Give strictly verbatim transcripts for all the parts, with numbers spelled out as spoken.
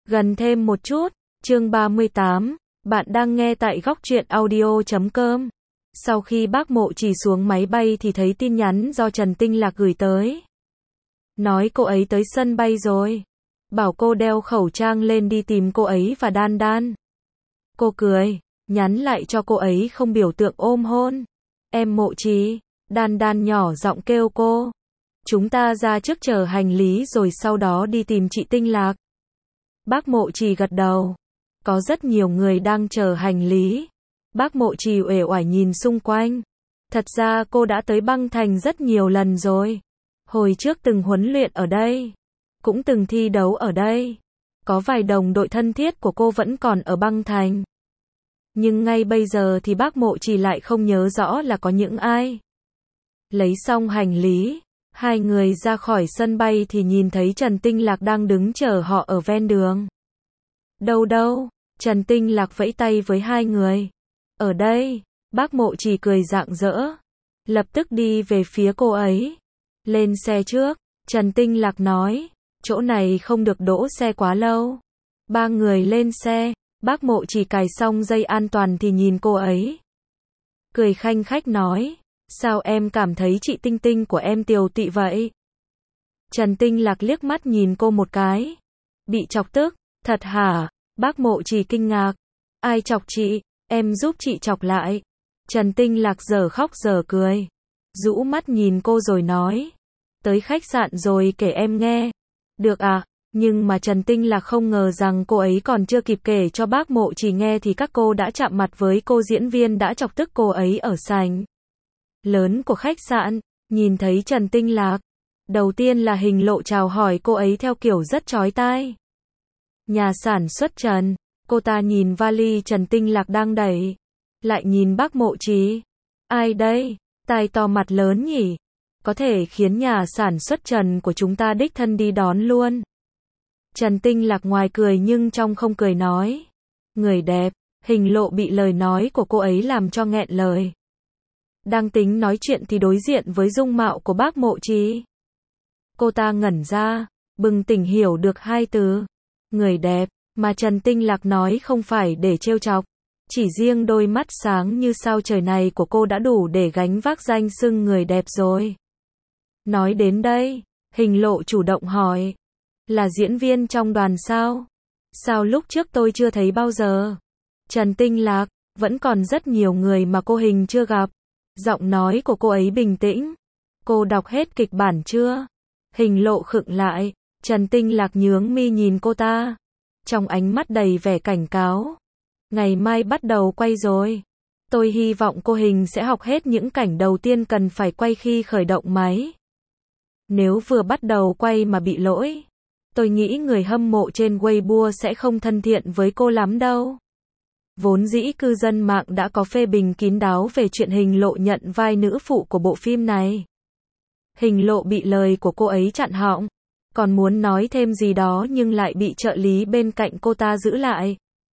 Gần thêm một chút, chương ba mươi tám, bạn đang nghe tại góc truyện audio chấm com. Sau khi bác Mộ Trì xuống máy bay thì thấy tin nhắn do Trần Tinh Lạc gửi tới. Nói cô ấy tới sân bay rồi. Bảo cô đeo khẩu trang lên đi tìm cô ấy và Đan Đan. Cô cười, nhắn lại cho cô ấy không biểu tượng ôm hôn. Em Mộ Trì, Đan Đan nhỏ giọng kêu cô. Chúng ta ra trước chờ hành lý rồi sau đó đi tìm chị Tinh Lạc. Bác Mộ Trì gật đầu. Có rất nhiều người đang chờ hành lý. Bác Mộ Trì uể oải nhìn xung quanh. Thật ra cô đã tới băng thành rất nhiều lần rồi. Hồi trước từng huấn luyện ở đây. Cũng từng thi đấu ở đây. Có vài đồng đội thân thiết của cô vẫn còn ở băng thành. Nhưng ngay bây giờ thì bác Mộ Trì lại không nhớ rõ là có những ai. Lấy xong hành lý, hai người ra khỏi sân bay thì nhìn thấy Trần Tinh Lạc đang đứng chờ họ ở ven đường. Đâu đâu, Trần Tinh Lạc vẫy tay với hai người. Ở đây, bác Mộ Trì cười rạng rỡ. Lập tức đi về phía cô ấy. Lên xe trước, Trần Tinh Lạc nói, chỗ này không được đỗ xe quá lâu. Ba người lên xe, bác Mộ Trì cài xong dây an toàn thì nhìn cô ấy. Cười khanh khách nói, sao em cảm thấy chị Tinh Tinh của em tiều tụy vậy? Trần Tinh Lạc liếc mắt nhìn cô một cái. Bị chọc tức, thật hả? Bác Mộ Trì kinh ngạc. Ai chọc chị? Em giúp chị chọc lại. Trần Tinh Lạc giờ khóc giờ cười. Rũ mắt nhìn cô rồi nói. Tới khách sạn rồi kể em nghe. Được à? Nhưng mà Trần Tinh Lạc không ngờ rằng cô ấy còn chưa kịp kể cho bác Mộ Trì nghe thì các cô đã chạm mặt với cô diễn viên đã chọc tức cô ấy ở sảnh lớn của khách sạn. Nhìn thấy Trần Tinh Lạc, đầu tiên là Hình Lộ chào hỏi cô ấy theo kiểu rất chói tai. Nhà sản xuất Trần, cô ta nhìn vali Trần Tinh Lạc đang đẩy, lại nhìn bác Mộ Trì. Ai đây? Tai to mặt lớn nhỉ? Có thể khiến nhà sản xuất Trần của chúng ta đích thân đi đón luôn. Trần Tinh Lạc ngoài cười nhưng trong không cười nói. Người đẹp. Hình Lộ bị lời nói của cô ấy làm cho nghẹn lời. Đang tính nói chuyện thì đối diện với dung mạo của bác Mộ Trì. Cô ta ngẩn ra, bừng tỉnh hiểu được hai từ. Người đẹp, mà Trần Tinh Lạc nói không phải để trêu chọc. Chỉ riêng đôi mắt sáng như sao trời này của cô đã đủ để gánh vác danh xưng người đẹp rồi. Nói đến đây, Hình Lộ chủ động hỏi. Là diễn viên trong đoàn sao? Sao lúc trước tôi chưa thấy bao giờ? Trần Tinh Lạc, vẫn còn rất nhiều người mà cô Hình chưa gặp. Giọng nói của cô ấy bình tĩnh. Cô đọc hết kịch bản chưa? Hình Lộ khựng lại. Trần Tinh Lạc nhướng mi nhìn cô ta. Trong ánh mắt đầy vẻ cảnh cáo. Ngày mai bắt đầu quay rồi. Tôi hy vọng cô Hình sẽ học hết những cảnh đầu tiên cần phải quay khi khởi động máy. Nếu vừa bắt đầu quay mà bị lỗi, tôi nghĩ người hâm mộ trên Weibo sẽ không thân thiện với cô lắm đâu. Vốn dĩ cư dân mạng đã có phê bình kín đáo về chuyện Hình Lộ nhận vai nữ phụ của bộ phim này. Hình Lộ bị lời của cô ấy chặn họng, còn muốn nói thêm gì đó nhưng lại bị trợ lý bên cạnh cô ta giữ lại.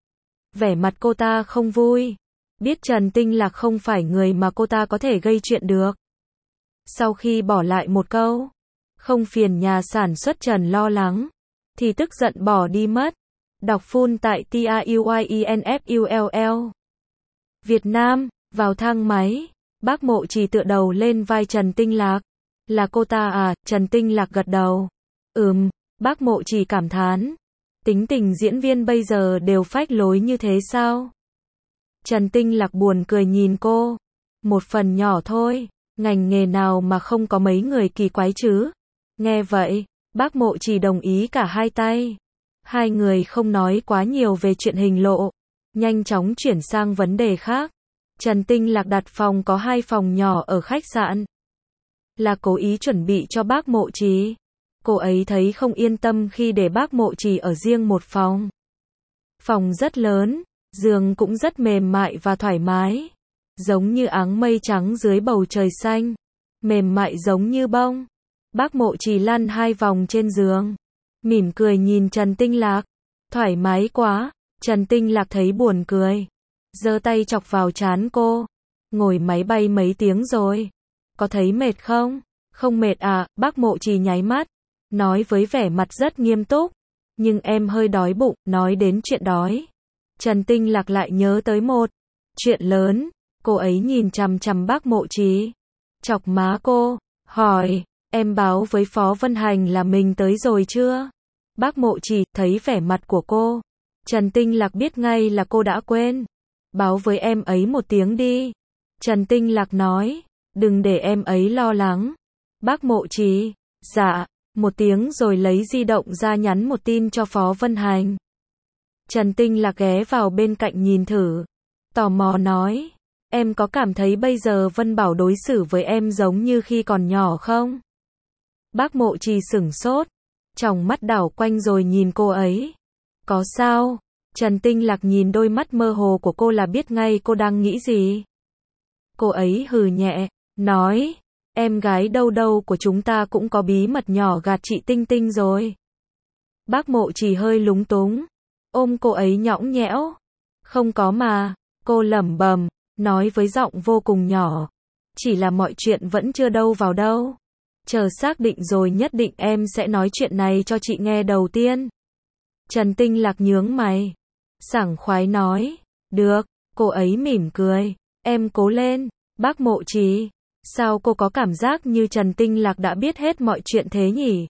Vẻ mặt cô ta không vui, biết Trần Tinh Lạc không phải người mà cô ta có thể gây chuyện được. Sau khi bỏ lại một câu, không phiền nhà sản xuất Trần lo lắng, thì tức giận bỏ đi mất. Đọc full tại T A U I E N F U L L. Việt Nam, vào thang máy, bác Mộ Trì tựa đầu lên vai Trần Tinh Lạc. Là cô ta à? Trần Tinh Lạc gật đầu. Ừm, bác Mộ Trì cảm thán. Tính tình diễn viên bây giờ đều phách lối như thế sao? Trần Tinh Lạc buồn cười nhìn cô. Một phần nhỏ thôi, ngành nghề nào mà không có mấy người kỳ quái chứ? Nghe vậy, bác Mộ Trì đồng ý cả hai tay. Hai người không nói quá nhiều về chuyện Hình Lộ, nhanh chóng chuyển sang vấn đề khác. Trần Tinh Lạc đặt phòng có hai phòng nhỏ ở khách sạn. Là cố ý chuẩn bị cho bác Mộ Trì. Cô ấy thấy không yên tâm khi để bác Mộ Trì ở riêng một phòng. Phòng rất lớn, giường cũng rất mềm mại và thoải mái. Giống như áng mây trắng dưới bầu trời xanh. Mềm mại giống như bông. Bác Mộ Trì lăn hai vòng trên giường. Mỉm cười nhìn Trần Tinh Lạc. Thoải mái quá. Trần Tinh Lạc thấy buồn cười. Giơ tay chọc vào trán cô. Ngồi máy bay mấy tiếng rồi. Có thấy mệt không? Không mệt à? Bác Mộ Trì nháy mắt. Nói với vẻ mặt rất nghiêm túc. nhưng em hơi đói bụng. Nói đến chuyện đói, Trần Tinh Lạc lại nhớ tới một chuyện lớn. Cô ấy nhìn chằm chằm bác Mộ Trì, chọc má cô, hỏi, em báo với Phó Vân Hành là mình tới rồi chưa? Bác Mộ Trì thấy vẻ mặt của cô, Trần Tinh Lạc biết ngay là cô đã quên. Báo với em ấy một tiếng đi. Trần Tinh Lạc nói, đừng để em ấy lo lắng. Bác Mộ Trì, dạ, một tiếng rồi lấy di động ra nhắn một tin cho Phó Vân Hành. Trần Tinh Lạc ghé vào bên cạnh nhìn thử, tò mò nói, em có cảm thấy bây giờ Vân Bảo đối xử với em giống như khi còn nhỏ không? Bác Mộ Trì sửng sốt, tròng mắt đảo quanh rồi nhìn cô ấy. Có sao? Trần Tinh Lạc nhìn đôi mắt mơ hồ của cô là biết ngay cô đang nghĩ gì. Cô ấy hừ nhẹ, nói, em gái đâu đâu của chúng ta cũng có bí mật nhỏ gạt chị Tinh Tinh rồi. Bác Mộ Trì hơi lúng túng, ôm cô ấy nhõng nhẽo. Không có mà, cô lẩm bẩm, nói với giọng vô cùng nhỏ. Chỉ là mọi chuyện vẫn chưa đâu vào đâu. Chờ xác định rồi nhất định em sẽ nói chuyện này cho chị nghe đầu tiên. Trần Tinh Lạc nhướng mày, sảng khoái nói, được, cô ấy mỉm cười, em cố lên. Bác Mộ Trì, sao cô có cảm giác như Trần Tinh Lạc đã biết hết mọi chuyện thế nhỉ?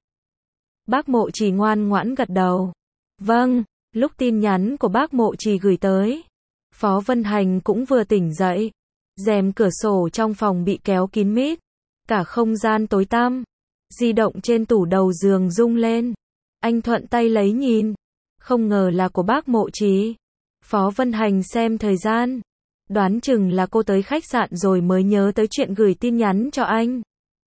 Bác Mộ Trì ngoan ngoãn gật đầu. Vâng, lúc tin nhắn của bác Mộ Trì gửi tới, Phó Vân Hành cũng vừa tỉnh dậy. Rèm cửa sổ trong phòng bị kéo kín mít, cả không gian tối tăm. Di động trên tủ đầu giường rung lên. Anh thuận tay lấy nhìn, không ngờ là của bác Mộ Trì. Phó Vân Hành xem thời gian, đoán chừng là cô tới khách sạn rồi mới nhớ tới chuyện gửi tin nhắn cho anh.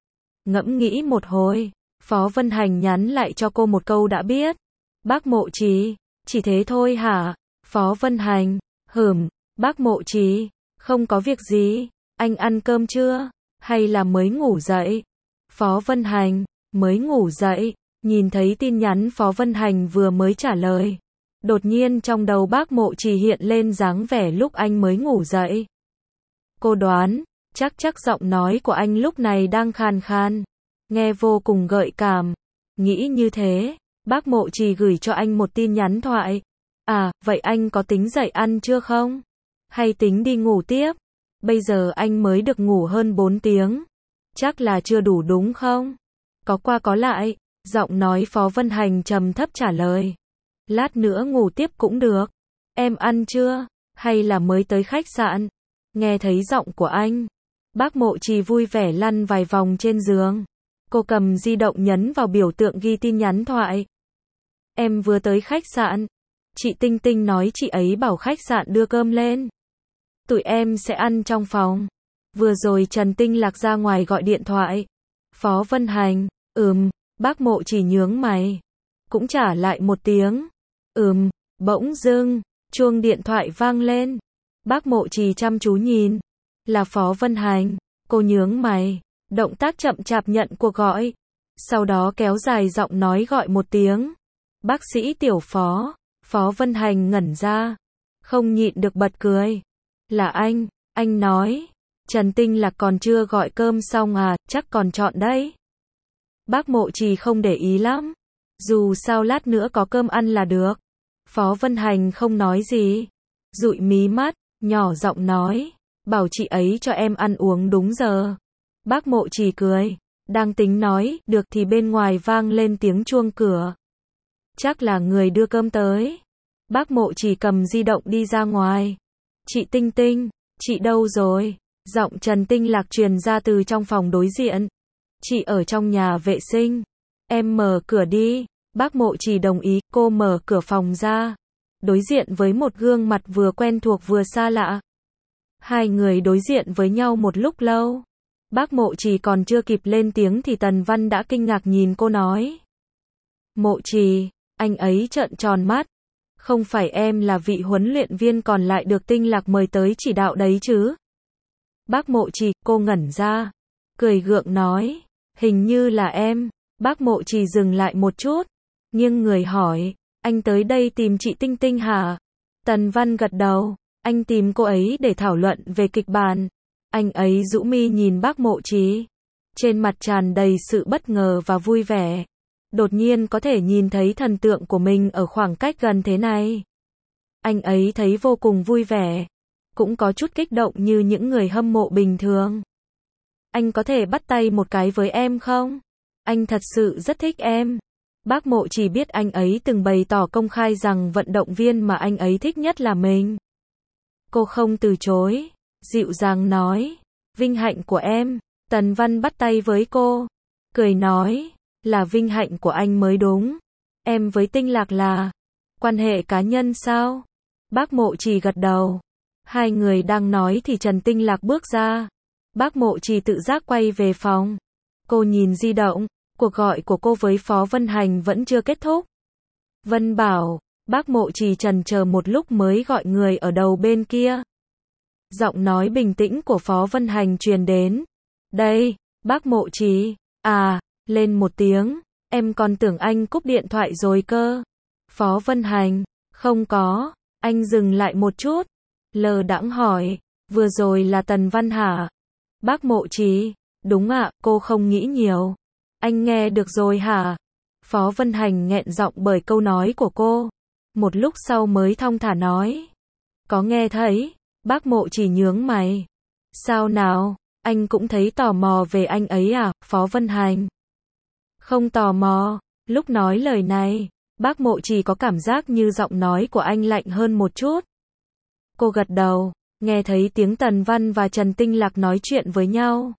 Ngẫm nghĩ một hồi, Phó Vân Hành nhắn lại cho cô một câu đã biết. Bác Mộ Trì, chỉ thế thôi hả? Phó Vân Hành, hửm, bác Mộ Trì, không có việc gì, anh ăn cơm chưa? Hay là mới ngủ dậy? Phó Vân Hành, mới ngủ dậy. Nhìn thấy tin nhắn Phó Vân Hành vừa mới trả lời, đột nhiên trong đầu bác Mộ Trì hiện lên dáng vẻ lúc anh mới ngủ dậy. Cô đoán, chắc chắc giọng nói của anh lúc này đang khàn khàn, nghe vô cùng gợi cảm. Nghĩ như thế, bác Mộ Trì gửi cho anh một tin nhắn thoại. À, vậy anh có tính dậy ăn chưa không? Hay tính đi ngủ tiếp? Bây giờ anh mới được ngủ hơn bốn tiếng. Chắc là chưa đủ đúng không? Có qua có lại, giọng nói Phó Vân Hành trầm thấp trả lời. Lát nữa ngủ tiếp cũng được. Em ăn chưa? Hay là mới tới khách sạn? Nghe thấy giọng của anh, bác Mộ Trì vui vẻ lăn vài vòng trên giường. Cô cầm di động nhấn vào biểu tượng ghi tin nhắn thoại. Em vừa tới khách sạn. Chị Tinh Tinh nói chị ấy bảo khách sạn đưa cơm lên. Tụi em sẽ ăn trong phòng. Vừa rồi Trần Tinh Lạc ra ngoài gọi điện thoại. Phó Vân Hành, ừm, bác Mộ Trì nhướng mày. Cũng trả lại một tiếng. Ừm, bỗng dưng, chuông điện thoại vang lên. Bác Mộ Trì chăm chú nhìn. Là Phó Vân Hành. Cô nhướng mày, động tác chậm chạp nhận cuộc gọi. Sau đó kéo dài giọng nói gọi một tiếng. Bác sĩ Tiểu Phó. Phó Vân Hành ngẩn ra, không nhịn được bật cười. Là anh, anh nói. Trần Tinh Lạc còn chưa gọi cơm xong à, chắc còn chọn đấy. Bác Mộ Trì không để ý lắm. Dù sao lát nữa có cơm ăn là được. Phó Vân Hành không nói gì. Dụi mí mắt, nhỏ giọng nói. Bảo chị ấy cho em ăn uống đúng giờ. Bác Mộ Trì cười. Đang tính nói, được thì bên ngoài vang lên tiếng chuông cửa. Chắc là người đưa cơm tới. Bác Mộ Trì cầm di động đi ra ngoài. Chị Tinh Tinh, chị đâu rồi? Giọng Trần Tinh Lạc truyền ra từ trong phòng đối diện. Chị ở trong nhà vệ sinh. Em mở cửa đi. Bác Mộ Trì đồng ý, cô mở cửa phòng ra. Đối diện với một gương mặt vừa quen thuộc vừa xa lạ. Hai người đối diện với nhau một lúc lâu. Bác Mộ Trì còn chưa kịp lên tiếng thì Tần Văn đã kinh ngạc nhìn cô nói. Mộ Trì, anh ấy trợn tròn mắt. Không phải em là vị huấn luyện viên còn lại được Tinh Lạc mời tới chỉ đạo đấy chứ? Bác Mộ Trì, cô ngẩn ra. Cười gượng nói. Hình như là em. Bác Mộ Trì dừng lại một chút. Nghiêng người hỏi. Anh tới đây tìm chị Tinh Tinh hả? Tần Văn gật đầu. Anh tìm cô ấy để thảo luận về kịch bản. Anh ấy rũ mi nhìn bác Mộ Trì. Trên mặt tràn đầy sự bất ngờ và vui vẻ. đột nhiên có thể nhìn thấy thần tượng của mình ở khoảng cách gần thế này. Anh ấy thấy vô cùng vui vẻ, cũng có chút kích động như những người hâm mộ bình thường. Anh có thể bắt tay một cái với em không? Anh thật sự rất thích em. Bác Mộ chỉ biết anh ấy từng bày tỏ công khai rằng vận động viên mà anh ấy thích nhất là mình. Cô không từ chối, dịu dàng nói, vinh hạnh của em. Tần Văn bắt tay với cô, cười nói, là vinh hạnh của anh mới đúng. Em với Tinh Lạc là quan hệ cá nhân sao? Bác Mộ chỉ gật đầu. Hai người đang nói thì Trần Tinh Lạc bước ra. Bác Mộ chỉ tự giác quay về phòng. Cô nhìn di động, cuộc gọi của cô với Phó Vân Hành vẫn chưa kết thúc. Vân bảo, bác Mộ chỉ chần chờ một lúc mới gọi người ở đầu bên kia. Giọng nói bình tĩnh của Phó Vân Hành truyền đến. Đây, bác Mộ chỉ, à, lên một tiếng, em còn tưởng anh cúp điện thoại rồi cơ. Phó Vân Hành, không có, anh dừng lại một chút, lờ đãng hỏi, vừa rồi là Tần Văn hả? Bác Mộ chỉ, đúng ạ, cô không nghĩ nhiều. Anh nghe được rồi hả? Phó Vân Hành nghẹn giọng bởi câu nói của cô. Một lúc sau mới thong thả nói. Có nghe thấy, bác Mộ chỉ nhướng mày. Sao nào, anh cũng thấy tò mò về anh ấy à, Phó Vân Hành? Không tò mò, lúc nói lời này, bác Mộ chỉ có cảm giác như giọng nói của anh lạnh hơn một chút. Cô gật đầu, nghe thấy tiếng Tần Văn và Trần Tinh Lạc nói chuyện với nhau.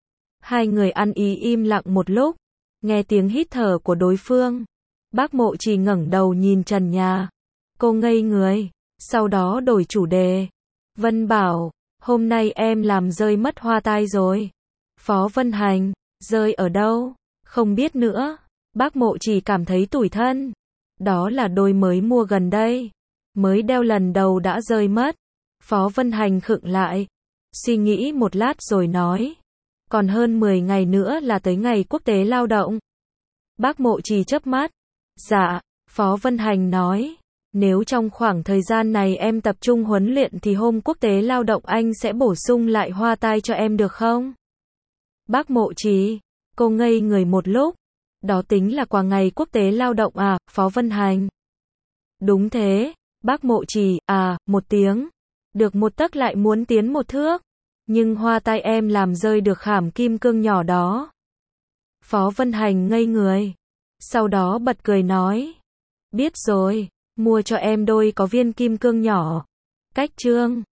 Hai người ăn ý im lặng một lúc, nghe tiếng hít thở của đối phương. Bác Mộ chỉ ngẩng đầu nhìn trần nhà. Cô ngây người, sau đó đổi chủ đề. Vân bảo, hôm nay em làm rơi mất hoa tai rồi. Phó Vân Hành, rơi ở đâu? Không biết nữa. Bác Mộ chỉ cảm thấy tủi thân. Đó là đôi mới mua gần đây. Mới đeo lần đầu đã rơi mất. Phó Vân Hành khựng lại. Suy nghĩ một lát rồi nói. Còn hơn mười ngày nữa là tới ngày quốc tế lao động. Bác Mộ chỉ chớp mắt. Dạ, Phó Vân Hành nói. Nếu trong khoảng thời gian này em tập trung huấn luyện thì hôm quốc tế lao động anh sẽ bổ sung lại hoa tai cho em được không? Bác Mộ chỉ, cô ngây người một lúc. Đó tính là quà ngày quốc tế lao động à, Phó Vân Hành? Đúng thế, bác Mộ chỉ, à, một tiếng. Được một tấc lại muốn tiến một thước. Nhưng hoa tai em làm rơi được khảm kim cương nhỏ đó. Phó Vân Hành ngây người. Sau đó bật cười nói. Biết rồi, mua cho em đôi có viên kim cương nhỏ. Cách chương